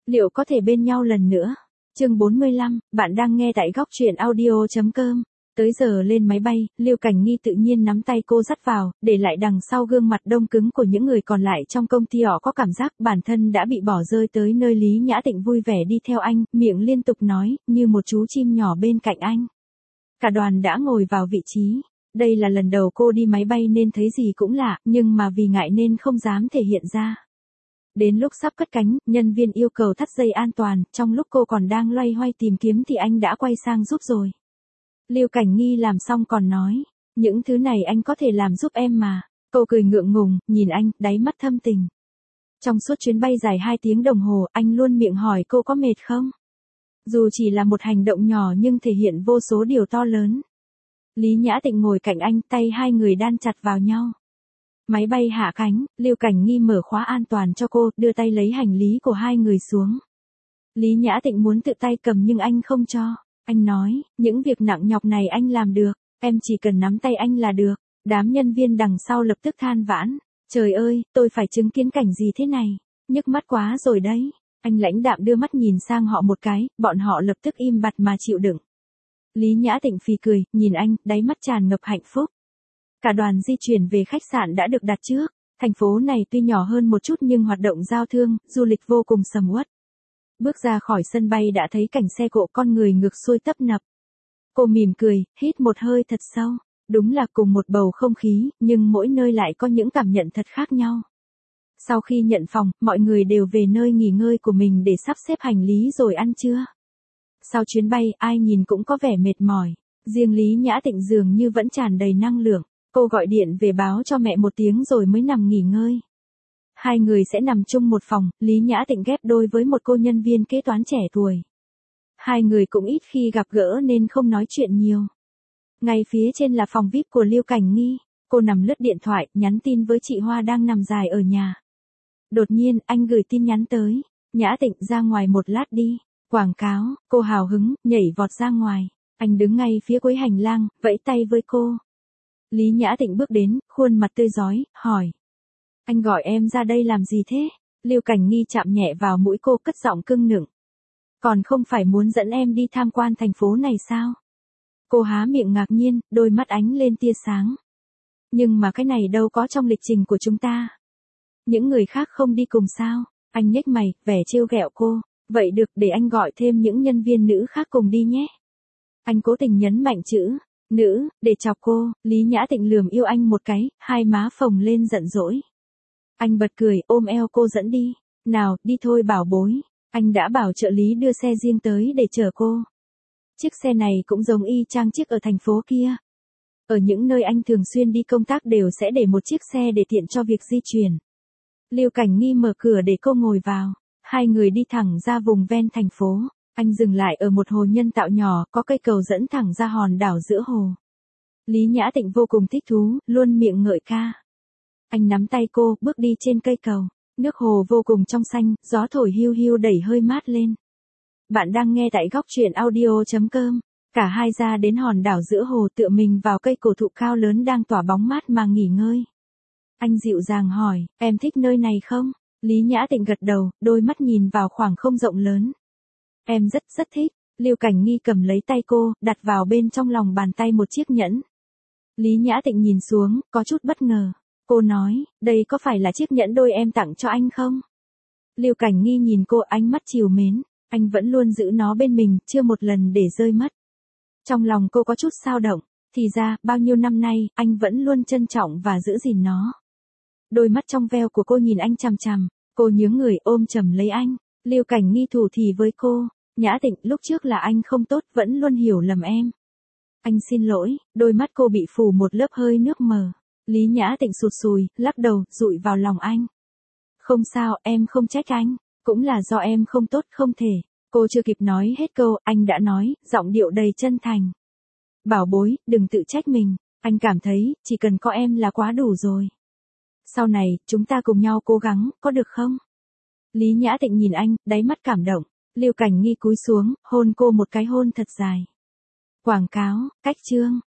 Liệu có thể bên nhau lần nữa? Chương 45, bạn đang nghe tại góc truyện audio.com. Tới giờ lên máy bay, Lưu Cảnh Nghi tự nhiên nắm tay cô dắt vào, để lại đằng sau gương mặt đông cứng của những người còn lại trong công ty. Họ có cảm giác bản thân đã bị bỏ rơi tới nơi. Lý Nhã Tịnh vui vẻ đi theo anh, miệng liên tục nói, như một chú chim nhỏ bên cạnh anh. Cả đoàn đã ngồi vào vị trí. Đây là lần đầu cô đi máy bay nên thấy gì cũng lạ, nhưng mà vì ngại nên không dám thể hiện ra. Đến lúc sắp cất cánh, nhân viên yêu cầu thắt dây an toàn, trong lúc cô còn đang loay hoay tìm kiếm thì anh đã quay sang giúp rồi. Lưu Cảnh Nghi làm xong còn nói, những thứ này anh có thể làm giúp em mà. Cô cười ngượng ngùng, nhìn anh, đáy mắt thâm tình. Trong suốt chuyến bay dài 2 tiếng đồng hồ, anh luôn miệng hỏi cô có mệt không? Dù chỉ là một hành động nhỏ nhưng thể hiện vô số điều to lớn. Lý Nhã Tịnh ngồi cạnh anh, tay hai người đan chặt vào nhau. Máy bay hạ cánh, Lưu Cảnh Nghi mở khóa an toàn cho cô, đưa tay lấy hành lý của hai người xuống. Lý Nhã Tịnh muốn tự tay cầm nhưng anh không cho. Anh nói, những việc nặng nhọc này anh làm được, em chỉ cần nắm tay anh là được. Đám nhân viên đằng sau lập tức than vãn. Trời ơi, tôi phải chứng kiến cảnh gì thế này? Nhức mắt quá rồi đấy. Anh lãnh đạm đưa mắt nhìn sang họ một cái, bọn họ lập tức im bặt mà chịu đựng. Lý Nhã Tịnh phì cười, nhìn anh, đáy mắt tràn ngập hạnh phúc. Cả đoàn di chuyển về khách sạn đã được đặt trước. Thành phố này tuy nhỏ hơn một chút nhưng hoạt động giao thương, du lịch vô cùng sầm uất. Bước ra khỏi sân bay đã thấy cảnh xe cộ, con người ngược xuôi tấp nập. Cô mỉm cười, hít một hơi thật sâu. Đúng là cùng một bầu không khí, nhưng mỗi nơi lại có những cảm nhận thật khác nhau. Sau khi nhận phòng, mọi người đều về nơi nghỉ ngơi của mình để sắp xếp hành lý rồi ăn trưa. Sau chuyến bay, ai nhìn cũng có vẻ mệt mỏi. Riêng Lý Nhã Tịnh dường như vẫn tràn đầy năng lượng. Cô gọi điện về báo cho mẹ một tiếng rồi mới nằm nghỉ ngơi. Hai người sẽ nằm chung một phòng, Lý Nhã Tịnh ghép đôi với một cô nhân viên kế toán trẻ tuổi. Hai người cũng ít khi gặp gỡ nên không nói chuyện nhiều. Ngay phía trên là phòng VIP của Lưu Cảnh Nghi. Cô nằm lướt điện thoại, nhắn tin với chị Hoa đang nằm dài ở nhà. Đột nhiên, anh gửi tin nhắn tới. Nhã Tịnh, ra ngoài một lát đi. Quảng cáo, cô hào hứng, nhảy vọt ra ngoài. Anh đứng ngay phía cuối hành lang, vẫy tay với cô. Lý Nhã Tịnh bước đến, khuôn mặt tươi rói, hỏi. Anh gọi em ra đây làm gì thế? Lưu Cảnh Nghi chạm nhẹ vào mũi cô, cất giọng cưng nựng. Còn không phải muốn dẫn em đi tham quan thành phố này sao? Cô há miệng ngạc nhiên, đôi mắt ánh lên tia sáng. Nhưng mà cái này đâu có trong lịch trình của chúng ta. Những người khác không đi cùng sao? Anh nhếch mày, vẻ trêu ghẹo cô. Vậy được, để anh gọi thêm những nhân viên nữ khác cùng đi nhé. Anh cố tình nhấn mạnh chữ nữ, để chọc cô. Lý Nhã Tịnh lườm yêu anh một cái, hai má phồng lên giận dỗi. Anh bật cười, ôm eo cô dẫn đi. Nào, đi thôi bảo bối. Anh đã bảo trợ lý đưa xe riêng tới để chở cô. Chiếc xe này cũng giống y chang chiếc ở thành phố kia. Ở những nơi anh thường xuyên đi công tác đều sẽ để một chiếc xe để tiện cho việc di chuyển. Lưu Cảnh Nghi mở cửa để cô ngồi vào. Hai người đi thẳng ra vùng ven thành phố. Anh dừng lại ở một hồ nhân tạo nhỏ, có cây cầu dẫn thẳng ra hòn đảo giữa hồ. Lý Nhã Tịnh vô cùng thích thú, luôn miệng ngợi ca. Anh nắm tay cô, bước đi trên cây cầu. Nước hồ vô cùng trong xanh, gió thổi hiu hiu đẩy hơi mát lên. Bạn đang nghe tại góc truyện audio.com. Cả hai ra đến hòn đảo giữa hồ, tựa mình vào cây cổ thụ cao lớn đang tỏa bóng mát mà nghỉ ngơi. Anh dịu dàng hỏi, em thích nơi này không? Lý Nhã Tịnh gật đầu, đôi mắt nhìn vào khoảng không rộng lớn. Em rất thích. Lưu Cảnh Nghi cầm lấy tay cô, đặt vào bên trong lòng bàn tay một chiếc nhẫn. Lý Nhã Tịnh nhìn xuống, có chút bất ngờ. Cô nói, đây có phải là chiếc nhẫn đôi em tặng cho anh không? Lưu Cảnh Nghi nhìn cô, ánh mắt trìu mến. Anh vẫn luôn giữ nó bên mình, chưa một lần để rơi mất. Trong lòng cô có chút xao động. Thì ra, bao nhiêu năm nay, anh vẫn luôn trân trọng và giữ gìn nó. Đôi mắt trong veo của cô nhìn anh chằm chằm. Cô nhướng người ôm chầm lấy anh. Lưu Cảnh Nghi thủ thỉ với cô. Nhã Tịnh, lúc trước là anh không tốt, vẫn luôn hiểu lầm em. Anh xin lỗi. Đôi mắt cô bị phủ một lớp hơi nước mờ. Lý Nhã Tịnh sụt sùi, lắc đầu, dụi vào lòng anh. Không sao, em không trách anh. Cũng là do em không tốt, không thể. Cô chưa kịp nói hết câu, anh đã nói, giọng điệu đầy chân thành. Bảo bối, đừng tự trách mình. Anh cảm thấy, chỉ cần có em là quá đủ rồi. Sau này, chúng ta cùng nhau cố gắng, có được không? Lý Nhã Tịnh nhìn anh, đáy mắt cảm động. Lưu Cảnh Nghi cúi xuống, hôn cô một cái hôn thật dài. Quảng cáo, cách chương.